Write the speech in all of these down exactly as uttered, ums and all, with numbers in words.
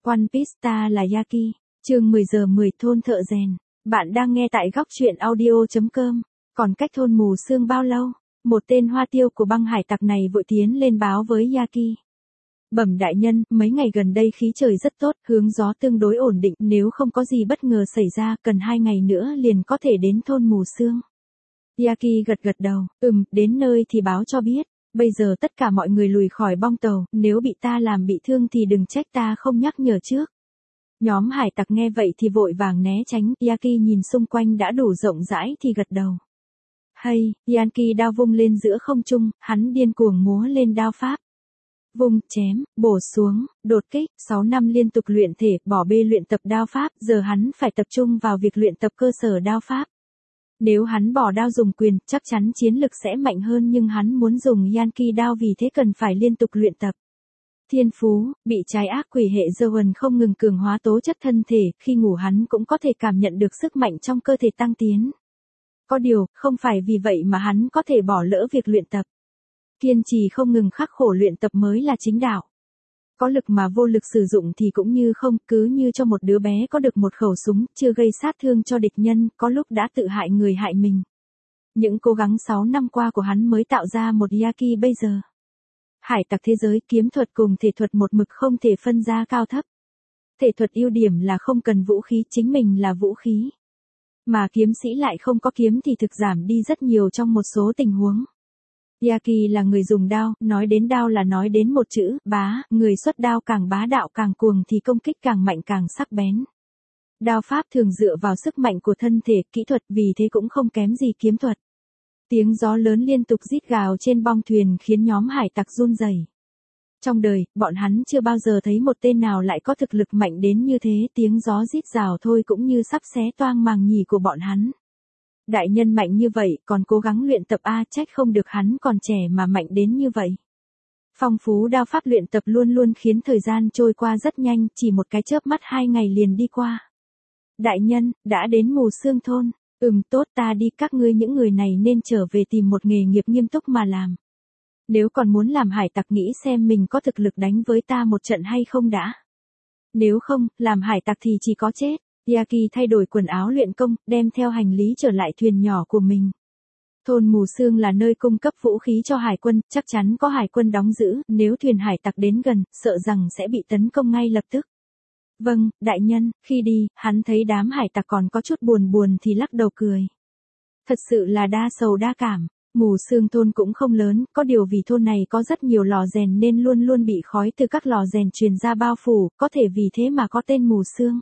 One Piece ta là Yaki, chương mười giờ mười thôn thợ rèn. Bạn đang nghe tại góc truyện audio.com. Còn cách thôn mù sương bao lâu? Một tên hoa tiêu của băng hải tặc này vội tiến lên báo với Yaki. Bẩm đại nhân, mấy ngày gần đây khí trời rất tốt, hướng gió tương đối ổn định, nếu không có gì bất ngờ xảy ra, cần hai ngày nữa liền có thể đến thôn mù sương. Yaki gật gật đầu, ừm, đến nơi thì báo cho biết. Bây giờ tất cả mọi người lùi khỏi bong tàu, nếu bị ta làm bị thương thì đừng trách ta không nhắc nhở trước. Nhóm hải tặc nghe vậy thì vội vàng né tránh, Yaki nhìn xung quanh đã đủ rộng rãi thì gật đầu. Hay, Yaki đao vung lên giữa không trung, hắn điên cuồng múa lên đao pháp. Vung, chém, bổ xuống, đột kích, sáu năm liên tục luyện thể, bỏ bê luyện tập đao pháp, giờ hắn phải tập trung vào việc luyện tập cơ sở đao pháp. Nếu hắn bỏ đao dùng quyền, chắc chắn chiến lực sẽ mạnh hơn nhưng hắn muốn dùng Yankee đao vì thế cần phải liên tục luyện tập. Thiên phú, bị trái ác quỷ hệ Zoan không ngừng cường hóa tố chất thân thể, khi ngủ hắn cũng có thể cảm nhận được sức mạnh trong cơ thể tăng tiến. Có điều, không phải vì vậy mà hắn có thể bỏ lỡ việc luyện tập. Kiên trì không ngừng khắc khổ luyện tập mới là chính đạo. Có lực mà vô lực sử dụng thì cũng như không, cứ như cho một đứa bé có được một khẩu súng, chưa gây sát thương cho địch nhân, có lúc đã tự hại người hại mình. Những cố gắng sáu năm qua của hắn mới tạo ra một Yaki bây giờ. Hải tặc thế giới kiếm thuật cùng thể thuật một mực không thể phân ra cao thấp. Thể thuật ưu điểm là không cần vũ khí, chính mình là vũ khí. Mà kiếm sĩ lại không có kiếm thì thực giảm đi rất nhiều trong một số tình huống. Yaki là người dùng đao, nói đến đao là nói đến một chữ, bá, người xuất đao càng bá đạo càng cuồng thì công kích càng mạnh càng sắc bén. Đao pháp thường dựa vào sức mạnh của thân thể, kỹ thuật vì thế cũng không kém gì kiếm thuật. Tiếng gió lớn liên tục rít gào trên bong thuyền khiến nhóm hải tặc run rẩy. Trong đời, bọn hắn chưa bao giờ thấy một tên nào lại có thực lực mạnh đến như thế, tiếng gió rít gào thôi cũng như sắp xé toang màng nhì của bọn hắn. Đại nhân mạnh như vậy, còn cố gắng luyện tập a, trách không được hắn còn trẻ mà mạnh đến như vậy. Phong phú đao pháp luyện tập luôn luôn khiến thời gian trôi qua rất nhanh, chỉ một cái chớp mắt hai ngày liền đi qua. Đại nhân, đã đến mù sương thôn. Ừm, tốt, ta đi, các ngươi những người này nên trở về tìm một nghề nghiệp nghiêm túc mà làm. Nếu còn muốn làm hải tặc nghĩ xem mình có thực lực đánh với ta một trận hay không đã. Nếu không, làm hải tặc thì chỉ có chết. Yaki thay đổi quần áo luyện công, đem theo hành lý trở lại thuyền nhỏ của mình. Thôn mù sương là nơi cung cấp vũ khí cho hải quân, chắc chắn có hải quân đóng giữ, nếu thuyền hải tặc đến gần, sợ rằng sẽ bị tấn công ngay lập tức. Vâng, đại nhân, khi đi, hắn thấy đám hải tặc còn có chút buồn buồn thì lắc đầu cười. Thật sự là đa sầu đa cảm, mù sương thôn cũng không lớn, có điều vì thôn này có rất nhiều lò rèn nên luôn luôn bị khói từ các lò rèn truyền ra bao phủ, có thể vì thế mà có tên mù sương.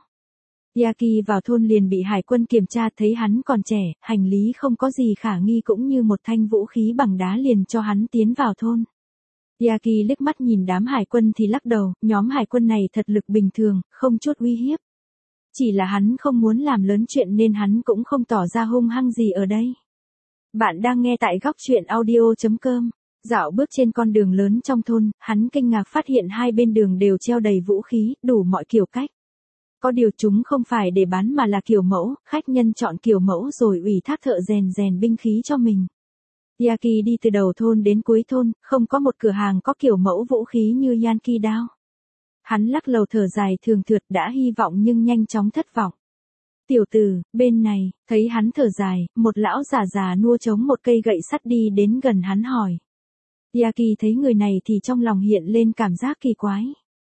Yaki vào thôn liền bị hải quân kiểm tra, thấy hắn còn trẻ, hành lý không có gì khả nghi cũng như một thanh vũ khí bằng đá liền cho hắn tiến vào thôn. Yaki liếc mắt nhìn đám hải quân thì lắc đầu, nhóm hải quân này thật lực bình thường, không chút uy hiếp. Chỉ là hắn không muốn làm lớn chuyện nên hắn cũng không tỏ ra hung hăng gì ở đây. Bạn đang nghe tại góc truyện audio.com. Dạo bước trên con đường lớn trong thôn, hắn kinh ngạc phát hiện hai bên đường đều treo đầy vũ khí, đủ mọi kiểu cách. Có điều chúng không phải để bán mà là kiểu mẫu, khách nhân chọn kiểu mẫu rồi ủy thác thợ rèn rèn binh khí cho mình. Yaki đi từ đầu thôn đến cuối thôn, không có một cửa hàng có kiểu mẫu vũ khí như Yankee đao. Hắn lắc lầu thở dài thường thượt đã hy vọng nhưng nhanh chóng thất vọng. Tiểu tử, bên này, thấy hắn thở dài, một lão già già nua chống một cây gậy sắt đi đến gần hắn hỏi. Yaki thấy người này thì trong lòng hiện lên cảm giác kỳ quái.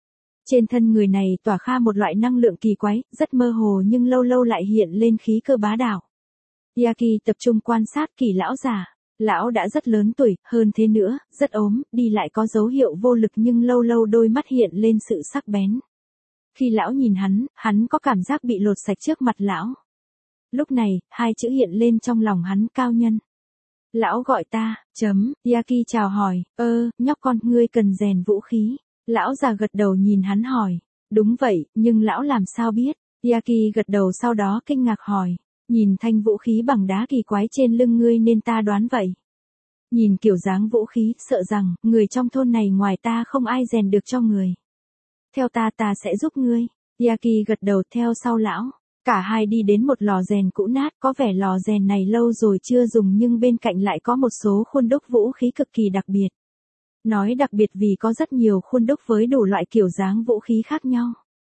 Trên thân người này tỏa ra một loại năng lượng kỳ quái, rất mơ hồ nhưng lâu lâu lại hiện lên khí cơ bá đạo. Yaki tập trung quan sát kỳ lão già. Lão đã rất lớn tuổi, hơn thế nữa, rất ốm, đi lại có dấu hiệu vô lực nhưng lâu lâu đôi mắt hiện lên sự sắc bén. Khi lão nhìn hắn, hắn có cảm giác bị lột sạch trước mặt lão. Lúc này, hai chữ hiện lên trong lòng hắn, cao nhân. Lão gọi ta, chấm, Yaki chào hỏi, ơ, nhóc con, ngươi cần rèn vũ khí. Lão già gật đầu nhìn hắn hỏi, đúng vậy, nhưng lão làm sao biết? Yaki gật đầu sau đó kinh ngạc hỏi, nhìn thanh vũ khí bằng đá kỳ quái trên lưng ngươi nên ta đoán vậy. Nhìn kiểu dáng vũ khí, sợ rằng, người trong thôn này ngoài ta không ai rèn được cho người. Theo ta ta sẽ giúp ngươi. Yaki gật đầu theo sau lão. Cả hai đi đến một lò rèn cũ nát, có vẻ lò rèn này lâu rồi chưa dùng nhưng bên cạnh lại có một số khuôn đúc vũ khí cực kỳ đặc biệt. Nói đặc biệt vì có rất nhiều khuôn đúc với đủ loại kiểu dáng vũ khí khác nhau.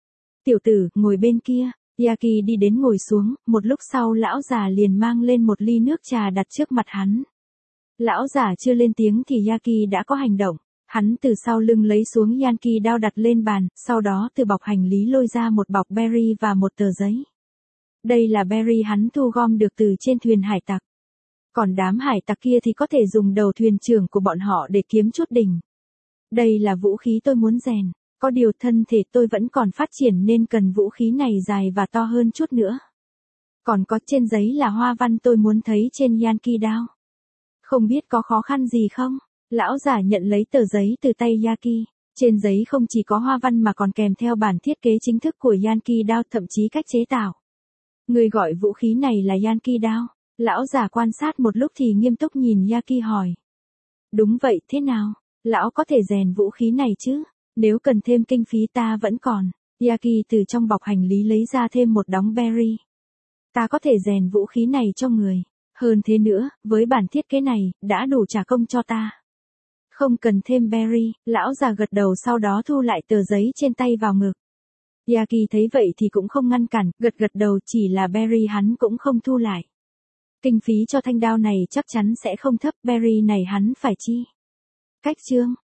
Tiểu tử, ngồi bên kia. Yaki đi đến ngồi xuống, một lúc sau lão già liền mang lên một ly nước trà đặt trước mặt hắn. Lão già chưa lên tiếng thì Yaki đã có hành động. Hắn từ sau lưng lấy xuống Yankee đao đặt lên bàn, sau đó từ bọc hành lý lôi ra một bọc berry và một tờ giấy. Đây là berry hắn thu gom được từ trên thuyền hải tặc. Còn đám hải tặc kia thì có thể dùng đầu thuyền trưởng của bọn họ để kiếm chút đỉnh. Đây là vũ khí tôi muốn rèn. Có điều thân thể tôi vẫn còn phát triển nên cần vũ khí này dài và to hơn chút nữa. Còn có trên giấy là hoa văn tôi muốn thấy trên Yankee đao. Không biết có khó khăn gì không? Lão giả nhận lấy tờ giấy từ tay Yaki. Trên giấy không chỉ có hoa văn mà còn kèm theo bản thiết kế chính thức của Yankee đao, thậm chí cách chế tạo. Người gọi vũ khí này là Yankee đao. Lão giả quan sát một lúc thì nghiêm túc nhìn Yaki hỏi. Đúng vậy, thế nào? Lão có thể rèn vũ khí này chứ? Nếu cần thêm kinh phí ta vẫn còn. Yaki từ trong bọc hành lý lấy ra thêm một đống berry. Ta có thể rèn vũ khí này cho người. Hơn thế nữa, với bản thiết kế này, đã đủ trả công cho ta. Không cần thêm berry, lão già gật đầu sau đó thu lại tờ giấy trên tay vào ngực. Yaki thấy vậy thì cũng không ngăn cản, gật gật đầu, chỉ là berry hắn cũng không thu lại. Kinh phí cho thanh đao này chắc chắn sẽ không thấp, berry này hắn phải chi. Cách chương.